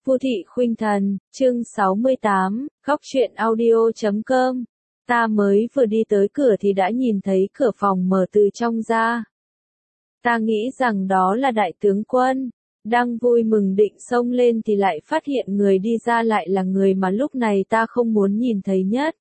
Vu Thị Khuynh Thần, chương 68, góc truyện audio.com. Ta mới vừa đi tới cửa thì đã nhìn thấy cửa phòng mở từ trong ra. Ta nghĩ rằng đó là đại tướng quân, đang vui mừng định xông lên thì lại phát hiện người đi ra lại là người mà lúc này ta không muốn nhìn thấy nhất.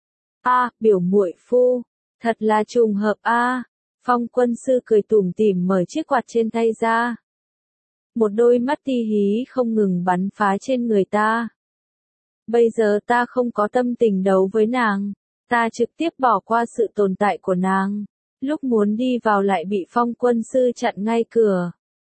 Biểu muội phu, thật là trùng hợp a. Phong quân sư cười tủm tỉm mở chiếc quạt trên tay ra. Một đôi mắt ti hí không ngừng bắn phá trên người ta. Bây giờ ta không có tâm tình đấu với nàng, ta trực tiếp bỏ qua sự tồn tại của nàng. Lúc muốn đi vào lại bị phong quân sư chặn ngay cửa.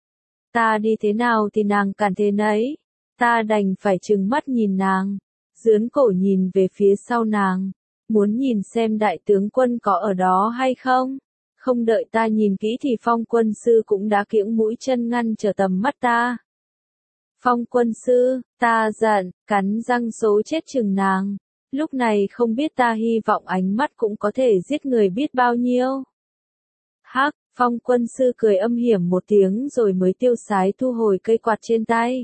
Ta đi thế nào thì nàng cản thế nấy. Ta đành phải trừng mắt nhìn nàng, dướn cổ nhìn về phía sau nàng, muốn nhìn xem đại tướng quân có ở đó hay không. Không đợi ta nhìn kỹ thì phong quân sư cũng đã kiễng mũi chân ngăn trở tầm mắt ta. Phong quân sư, ta giận, cắn răng số chết chừng nàng. Lúc này không biết ta hy vọng ánh mắt cũng có thể giết người biết bao nhiêu. Hắc, phong quân sư cười âm hiểm một tiếng rồi mới tiêu sái thu hồi cây quạt trên tay.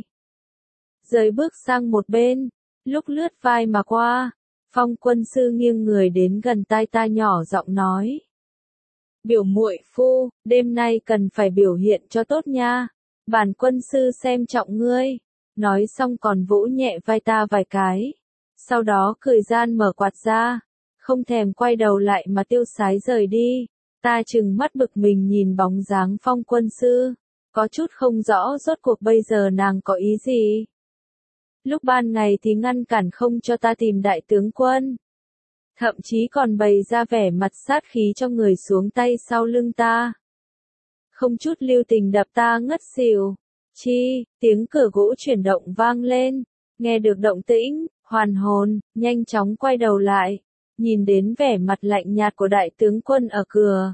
Rời bước sang một bên, lúc lướt vai mà qua, phong quân sư nghiêng người đến gần tai ta nhỏ giọng nói. Biểu muội phu, đêm nay cần phải biểu hiện cho tốt nha. Bản quân sư xem trọng ngươi. Nói xong còn vỗ nhẹ vai ta vài cái. Sau đó cười gian mở quạt ra. Không thèm quay đầu lại mà tiêu sái rời đi. Ta trừng mắt bực mình nhìn bóng dáng phong quân sư. Có chút không rõ rốt cuộc bây giờ nàng có ý gì. Lúc ban ngày thì ngăn cản không cho ta tìm đại tướng quân. Thậm chí còn bày ra vẻ mặt sát khí cho người xuống tay sau lưng ta. Không chút lưu tình đập ta ngất xỉu. Tiếng cửa gỗ chuyển động vang lên. Nghe được động tĩnh, hoàn hồn, nhanh chóng quay đầu lại. Nhìn đến vẻ mặt lạnh nhạt của đại tướng quân ở cửa.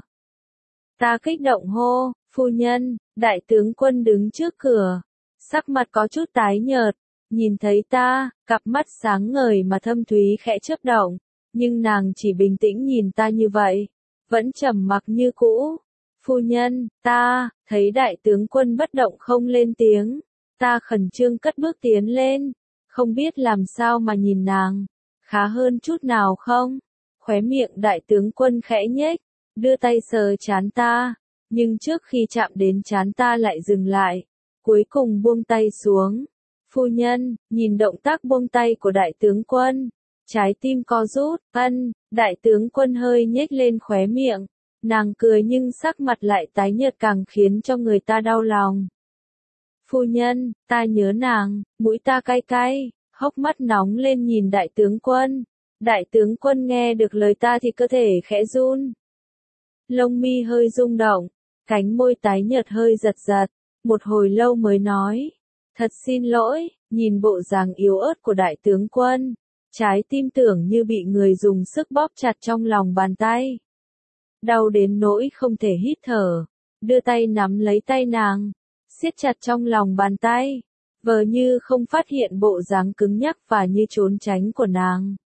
Ta kích động hô, phu nhân, đại tướng quân đứng trước cửa. Sắc mặt có chút tái nhợt. Nhìn thấy ta, cặp mắt sáng ngời mà thâm thúy khẽ chớp động. Nhưng nàng chỉ bình tĩnh nhìn ta như vậy, vẫn trầm mặc như cũ. Phu nhân, ta, thấy đại tướng quân bất động không lên tiếng. Ta khẩn trương cất bước tiến lên, không biết làm sao mà nhìn nàng. Khá hơn chút nào không? Khóe miệng đại tướng quân khẽ nhếch, đưa tay sờ trán ta. Nhưng trước khi chạm đến trán ta lại dừng lại, cuối cùng buông tay xuống. Phu nhân, nhìn động tác buông tay của đại tướng quân. Trái tim co rút, đại tướng quân hơi nhếch lên khóe miệng. Nàng cười nhưng sắc mặt lại tái nhợt càng khiến cho người ta đau lòng. Phu nhân, ta nhớ nàng, mũi ta cay cay, hốc mắt nóng lên nhìn đại tướng quân. Đại tướng quân nghe được lời ta thì cơ thể khẽ run. Lông mi hơi rung động, cánh môi tái nhợt hơi giật giật, một hồi lâu mới nói. Thật xin lỗi, nhìn bộ dáng yếu ớt của đại tướng quân. Trái tim tưởng như bị người dùng sức bóp chặt trong lòng bàn tay. Đau đến nỗi không thể hít thở. Đưa tay nắm lấy tay nàng. Siết chặt trong lòng bàn tay. Vờ như không phát hiện bộ dáng cứng nhắc và như trốn tránh của nàng.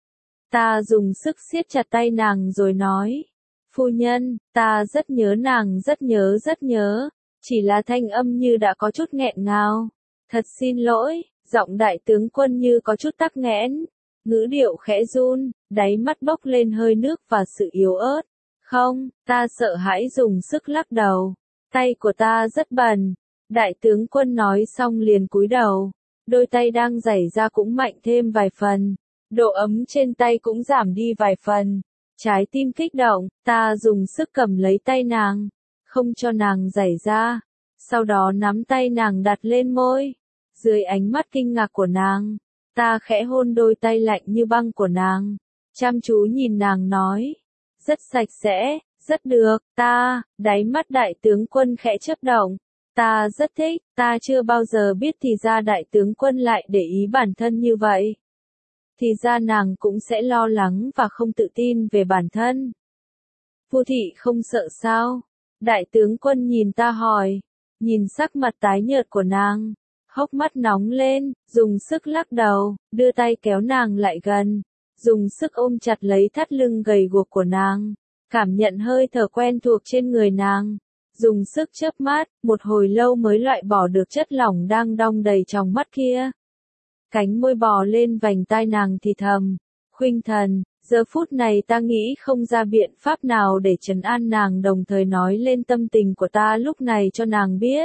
Ta dùng sức siết chặt tay nàng rồi nói. Phu nhân, ta rất nhớ nàng rất nhớ. Chỉ là thanh âm như đã có chút nghẹn ngào. Thật xin lỗi, giọng đại tướng quân như có chút tắc nghẽn. Ngữ điệu khẽ run, đáy mắt bốc lên hơi nước và sự yếu ớt. Không, ta sợ hãi dùng sức lắc đầu. Tay của ta rất bẩn. Đại tướng quân nói xong liền cúi đầu. Đôi tay đang giãy ra cũng mạnh thêm vài phần. Độ ấm trên tay cũng giảm đi vài phần. Trái tim kích động, ta dùng sức cầm lấy tay nàng. Không cho nàng giãy ra. Sau đó nắm tay nàng đặt lên môi. Dưới ánh mắt kinh ngạc của nàng. Ta khẽ hôn đôi tay lạnh như băng của nàng, chăm chú nhìn nàng nói, rất sạch sẽ, rất được, đáy mắt đại tướng quân khẽ chớp động, ta rất thích, ta chưa bao giờ biết thì ra đại tướng quân lại để ý bản thân như vậy. Thì ra nàng cũng sẽ lo lắng và không tự tin về bản thân. Vu Thị không sợ sao? Đại tướng quân nhìn ta hỏi, nhìn sắc mặt tái nhợt của nàng. Hốc mắt nóng lên, dùng sức lắc đầu, đưa tay kéo nàng lại gần, dùng sức ôm chặt lấy thắt lưng gầy guộc của nàng, cảm nhận hơi thở quen thuộc trên người nàng, dùng sức chớp mắt, một hồi lâu mới loại bỏ được chất lỏng đang đong đầy trong mắt kia. Cánh môi bò lên vành tai nàng thì thầm, Khuynh Thần, giờ phút này ta nghĩ không ra biện pháp nào để trấn an nàng, đồng thời nói lên tâm tình của ta lúc này cho nàng biết.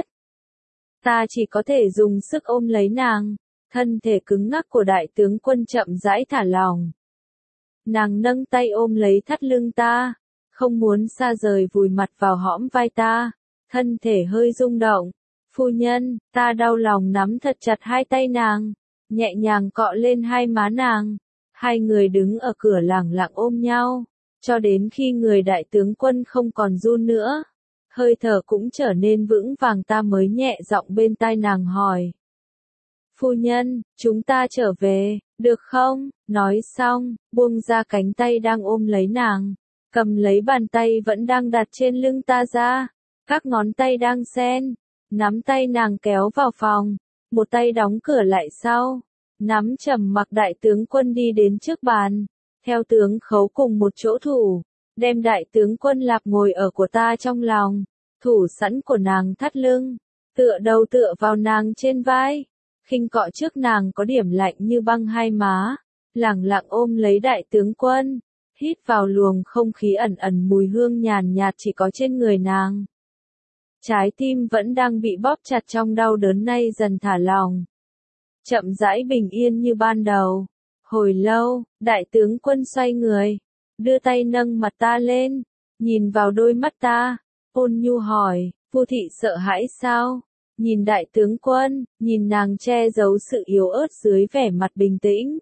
Ta chỉ có thể dùng sức ôm lấy nàng, thân thể cứng ngắc của đại tướng quân chậm rãi thả lỏng. Nàng nâng tay ôm lấy thắt lưng ta, không muốn xa rời, vùi mặt vào hõm vai ta, thân thể hơi rung động. Phu nhân, ta đau lòng nắm thật chặt hai tay nàng, nhẹ nhàng cọ lên hai má nàng. Hai người đứng ở cửa lẳng lặng ôm nhau, cho đến khi người đại tướng quân không còn run nữa, hơi thở cũng trở nên vững vàng, ta mới nhẹ giọng bên tai nàng hỏi. Phu nhân, chúng ta trở về, được không? Nói xong, buông ra cánh tay đang ôm lấy nàng, cầm lấy bàn tay vẫn đang đặt trên lưng ta ra, các ngón tay đang xen, nắm tay nàng kéo vào phòng, một tay đóng cửa lại sau. Nắm Trầm Mặc đại tướng quân đi đến trước bàn, theo tướng Khấu cùng một chỗ thủ, đem đại tướng quân Lạp ngồi ở của ta trong lòng, thủ sẵn của nàng thắt lưng, tựa đầu tựa vào nàng trên vai, khinh cọ trước nàng có điểm lạnh như băng hai má, lẳng lặng ôm lấy đại tướng quân, hít vào luồng không khí ẩn ẩn mùi hương nhàn nhạt chỉ có trên người nàng. Trái tim vẫn đang bị bóp chặt trong đau đớn nay dần thả lỏng. Chậm rãi bình yên như ban đầu. Hồi lâu, đại tướng quân xoay người, đưa tay nâng mặt ta lên, nhìn vào đôi mắt ta, ôn nhu hỏi, Vu thị sợ hãi sao? Nhìn đại tướng quân, nhìn nàng che giấu sự yếu ớt dưới vẻ mặt bình tĩnh.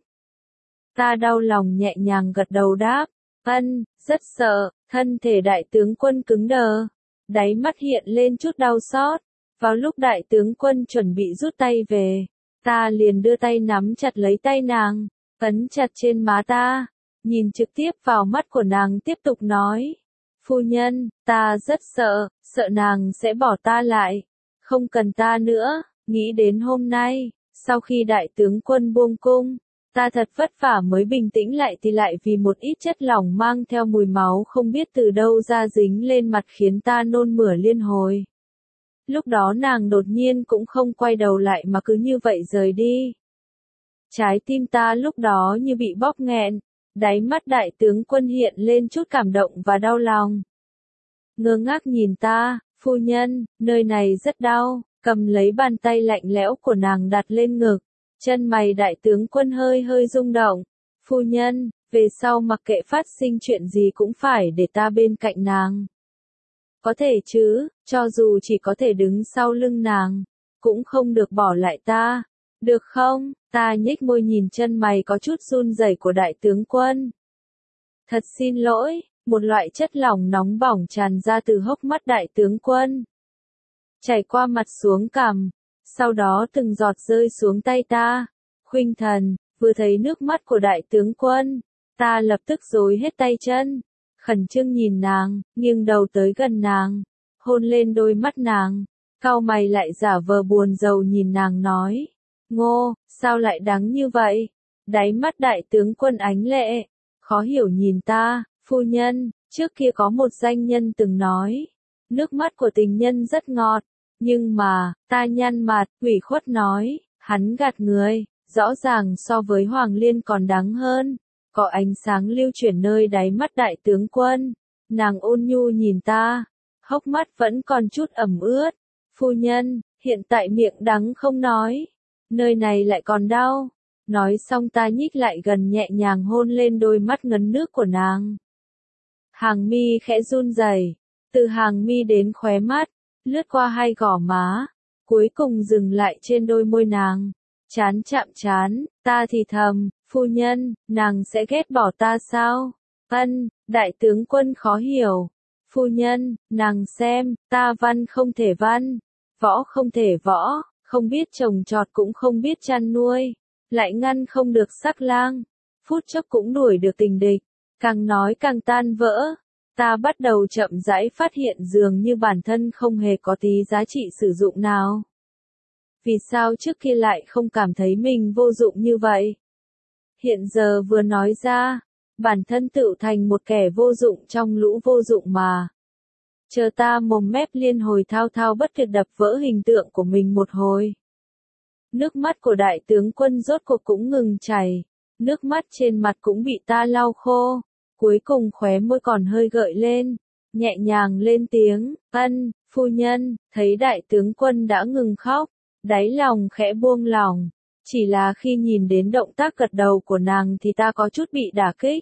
Ta đau lòng nhẹ nhàng gật đầu đáp, ân, rất sợ. Thân thể đại tướng quân cứng đờ, đáy mắt hiện lên chút đau xót. Vào lúc đại tướng quân chuẩn bị rút tay về, ta liền đưa tay nắm chặt lấy tay nàng, ấn chặt trên má ta, nhìn trực tiếp vào mắt của nàng tiếp tục nói. Phu nhân, ta rất sợ, sợ nàng sẽ bỏ ta lại, không cần ta nữa. Nghĩ đến hôm nay, sau khi đại tướng quân buông cung, ta thật vất vả mới bình tĩnh lại thì lại vì một ít chất lỏng mang theo mùi máu không biết từ đâu ra dính lên mặt khiến ta nôn mửa liên hồi. Lúc đó nàng đột nhiên cũng không quay đầu lại mà cứ như vậy rời đi. Trái tim ta lúc đó như bị bóp nghẹn, đáy mắt đại tướng quân hiện lên chút cảm động và đau lòng. Ngơ ngác nhìn ta, phu nhân, nơi này rất đau, cầm lấy bàn tay lạnh lẽo của nàng đặt lên ngực, chân mày đại tướng quân hơi hơi rung động. Phu nhân, về sau mặc kệ phát sinh chuyện gì cũng phải để ta bên cạnh nàng. Có thể chứ, cho dù chỉ có thể đứng sau lưng nàng, cũng không được bỏ lại ta, được không? Ta nhếch môi nhìn chân mày có chút run rẩy của đại tướng quân. Thật xin lỗi, một loại chất lỏng nóng bỏng tràn ra từ hốc mắt đại tướng quân, chảy qua mặt xuống cằm, sau đó từng giọt rơi xuống tay ta. Khuynh Thần, vừa thấy nước mắt của đại tướng quân, ta lập tức rối hết tay chân. Khẩn trương nhìn nàng, nghiêng đầu tới gần nàng, hôn lên đôi mắt nàng, cau mày lại giả vờ buồn rầu nhìn nàng nói, Ngô, sao lại đáng như vậy? Đáy mắt đại tướng quân ánh lệ, khó hiểu nhìn ta, phu nhân, trước kia có một danh nhân từng nói, nước mắt của tình nhân rất ngọt, nhưng mà, ta nhăn mặt, ủy khuất nói, hắn gạt người, rõ ràng so với Hoàng Liên còn đáng hơn. Có ánh sáng lưu chuyển nơi đáy mắt đại tướng quân, nàng ôn nhu nhìn ta, hốc mắt vẫn còn chút ẩm ướt. Phu nhân, hiện tại miệng đắng không nói, nơi này lại còn đau. Nói xong ta nhích lại gần nhẹ nhàng hôn lên đôi mắt ngấn nước của nàng. Hàng mi khẽ run rẩy, từ hàng mi đến khóe mắt, lướt qua hai gò má, cuối cùng dừng lại trên đôi môi nàng. Chán chạm chán, ta thì thầm, phu nhân, nàng sẽ ghét bỏ ta sao? Ân, đại tướng quân khó hiểu. Phu nhân, nàng xem, ta văn không thể văn, võ không thể võ, không biết trồng trọt cũng không biết chăn nuôi, lại ngăn không được sắc lang, phút chốc cũng đuổi được tình địch, càng nói càng tan vỡ. Ta bắt đầu chậm rãi phát hiện dường như bản thân không hề có tí giá trị sử dụng nào. Vì sao trước kia lại không cảm thấy mình vô dụng như vậy? Hiện giờ vừa nói ra, bản thân tự thành một kẻ vô dụng trong lũ vô dụng mà. Chờ ta mồm mép liên hồi thao thao bất tuyệt đập vỡ hình tượng của mình một hồi. Nước mắt của đại tướng quân rốt cuộc cũng ngừng chảy, nước mắt trên mặt cũng bị ta lau khô, cuối cùng khóe môi còn hơi gợi lên, nhẹ nhàng lên tiếng, ân, phu nhân, thấy đại tướng quân đã ngừng khóc, đáy lòng khẽ buông lỏng, chỉ là khi nhìn đến động tác gật đầu của nàng thì ta có chút bị đả kích.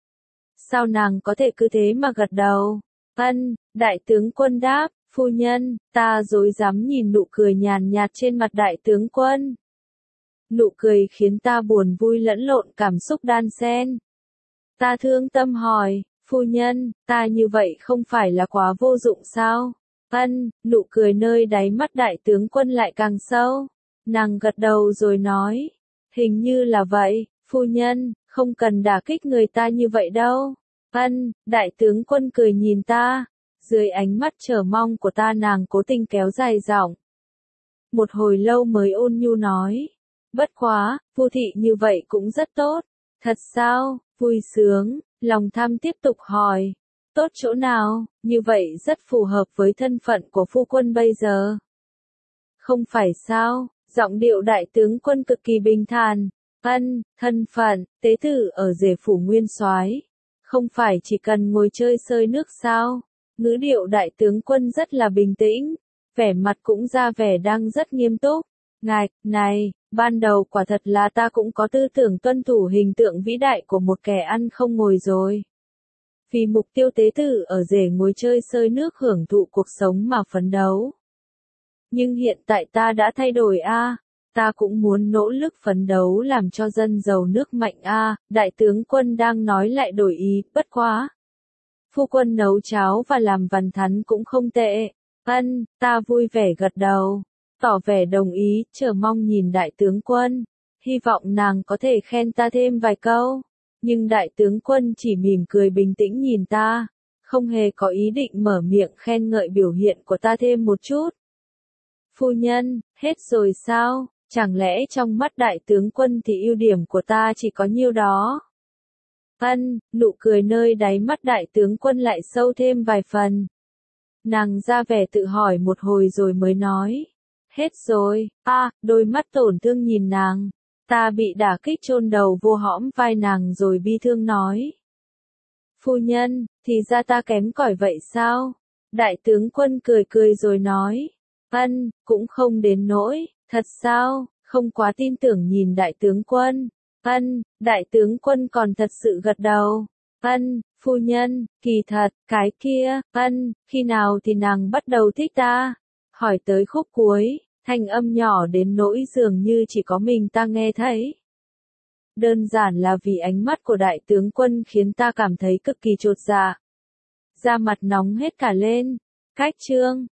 Sao nàng có thể cứ thế mà gật đầu? Ân, đại tướng quân đáp, phu nhân, ta rối rắm nhìn nụ cười nhàn nhạt trên mặt đại tướng quân. Nụ cười khiến ta buồn vui lẫn lộn cảm xúc đan xen. Ta thương tâm hỏi, phu nhân, ta như vậy không phải là quá vô dụng sao? Ân, nụ cười nơi đáy mắt đại tướng quân lại càng sâu. Nàng gật đầu rồi nói, hình như là vậy, phu nhân, không cần đả kích người ta như vậy đâu. Ân, đại tướng quân cười nhìn ta, dưới ánh mắt chờ mong của ta nàng cố tình kéo dài giọng. Một hồi lâu mới ôn nhu nói, bất quá, phu thị như vậy cũng rất tốt. Thật sao, vui sướng, lòng tham tiếp tục hỏi. Tốt chỗ nào, như vậy rất phù hợp với thân phận của phu quân bây giờ. Không phải sao, giọng điệu đại tướng quân cực kỳ bình thản. Ân, thân phận, tế tử ở rể phủ nguyên soái, không phải chỉ cần ngồi chơi sơi nước sao? Ngữ điệu đại tướng quân rất là bình tĩnh, vẻ mặt cũng ra vẻ đang rất nghiêm túc. Ngài, này, ban đầu quả thật là ta cũng có tư tưởng tuân thủ hình tượng vĩ đại của một kẻ ăn không ngồi rồi. Vì mục tiêu tế tử ở rể ngồi chơi sơi nước hưởng thụ cuộc sống mà phấn đấu. Nhưng hiện tại ta đã thay đổi a, ta cũng muốn nỗ lực phấn đấu làm cho dân giàu nước mạnh a. Đại tướng quân đang nói lại đổi ý, bất quá. Phu quân nấu cháo và làm vằn thắn cũng không tệ. Ân, ta vui vẻ gật đầu, tỏ vẻ đồng ý, chờ mong nhìn đại tướng quân, hy vọng nàng có thể khen ta thêm vài câu. Nhưng đại tướng quân chỉ mỉm cười bình tĩnh nhìn ta, không hề có ý định mở miệng khen ngợi biểu hiện của ta thêm một chút. Phu nhân, hết rồi sao? Chẳng lẽ trong mắt đại tướng quân thì ưu điểm của ta chỉ có nhiêu đó? Ân, nụ cười nơi đáy mắt đại tướng quân lại sâu thêm vài phần. Nàng ra vẻ tự hỏi một hồi rồi mới nói. Hết rồi, đôi mắt tổn thương nhìn nàng. Ta bị đả kích chôn đầu vô hõm vai nàng rồi bi thương nói. Phu nhân, thì ra ta kém cỏi vậy sao? Đại tướng quân cười cười rồi nói. Ân, cũng không đến nỗi, thật sao, không quá tin tưởng nhìn đại tướng quân. Ân, đại tướng quân còn thật sự gật đầu. Ân, phu nhân, kỳ thật, cái kia, ân, khi nào thì nàng bắt đầu thích ta? Hỏi tới khúc cuối, thanh âm nhỏ đến nỗi dường như chỉ có mình ta nghe thấy. Đơn giản là vì ánh mắt của đại tướng quân khiến ta cảm thấy cực kỳ chột dạ. Da mặt nóng hết cả lên. Cách chương